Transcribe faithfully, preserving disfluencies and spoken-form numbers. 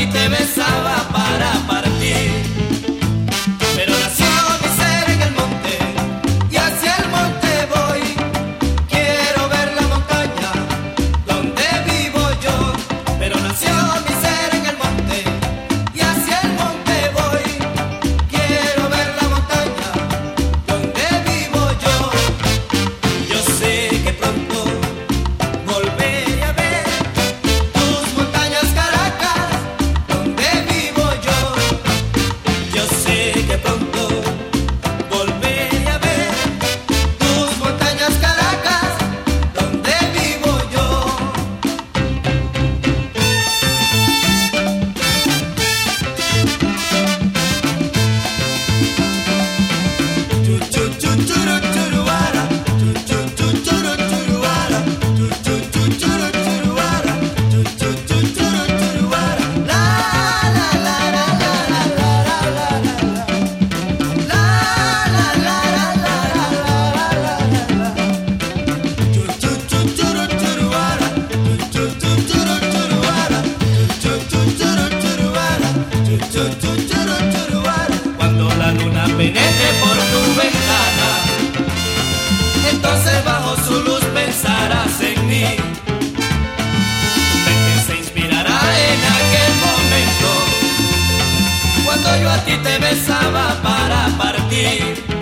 ti te besaba para partir. Pero nació mi ser en el monte y hacia el monte voy. Quiero ver la montaña donde vivo yo. Pero nació mi ser en el monte y hacia el monte voy. Quiero ver la montaña donde vivo yo. Yo sé que pronto volveré a ver tus montañas Caracas donde vivo yo. Yo sé que pronto volveré a ver tus montañas Caracas donde vivo yo. Chu chu chu churu churuara, chu chu chu churu churuara, chu chu chu churu churuara, chu chu chu churu churuara. La la la la la la la la la la la la la la. Chu chu chu churu churuara, chu chu chu churu churuara, chu chu chu churu churuara, chu chu chu churu churuara. Cuando la luna penetre por tu ventana, entonces bajo su luz pensarás en mí. Tu mente se inspirará en aquel momento, cuando yo a ti te besaba para partir.